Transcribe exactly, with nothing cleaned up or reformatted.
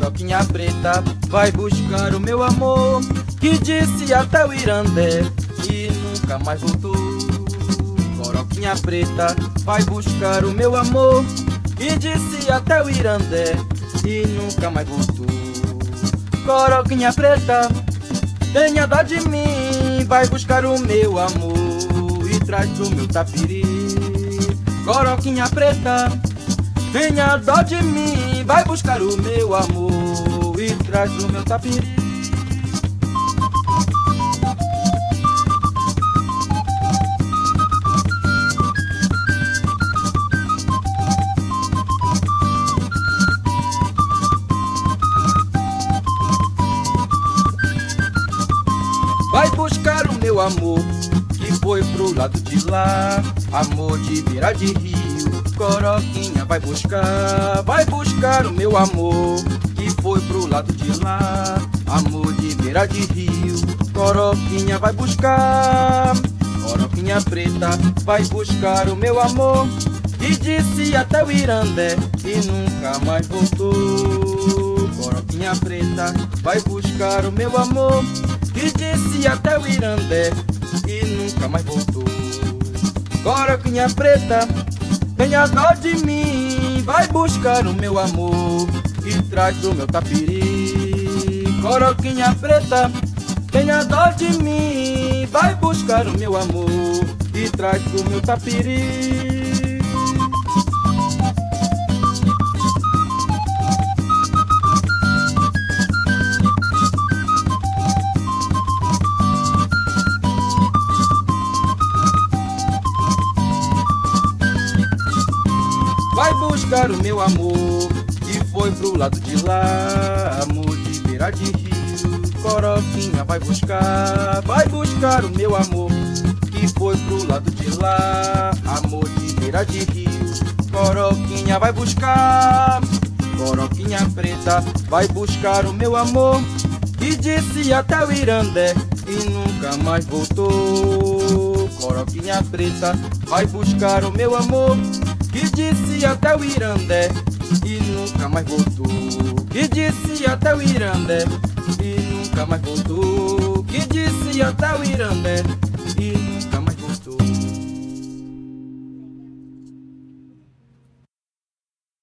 Coroquinha preta vai buscar o meu amor, que disse até o Irandé e nunca mais voltou. Coroquinha preta vai buscar o meu amor, que disse até o Irandé e nunca mais voltou. Coroquinha preta, tenha dó de mim, vai buscar o meu amor e traz pro meu tapiri. Coroquinha preta, tenha dó de mim, vai buscar o meu amor e traz pro meu tapiri. Vai buscar o meu amor, que foi pro lado de lá, amor de beira de rio. Coroquinha vai buscar, vai buscar o meu amor, que foi pro lado de lá, amor de beira de rio. Coroquinha vai buscar, coroquinha preta vai buscar o meu amor, que disse até o Irandé e nunca mais voltou. Coroquinha preta vai buscar o meu amor, que disse até o Irandé e nunca mais voltou. Coroquinha preta, tenha dó de mim, vai buscar o meu amor e traz do meu tapiri. Coroquinha preta, tenha dó de mim, vai buscar o meu amor e traz do meu tapiri. Vai buscar o meu amor, que foi pro lado de lá, amor de beira de rio. Coroquinha vai buscar, vai buscar o meu amor, que foi pro lado de lá, amor de beira de rio. Coroquinha vai buscar, coroquinha preta vai buscar o meu amor, que disse até o Irandé e nunca mais voltou. Coroquinha preta vai buscar o meu amor, que disse até o Irandé e nunca mais voltou. Que disse até o Irandé e nunca mais voltou. Que disse até o Irandé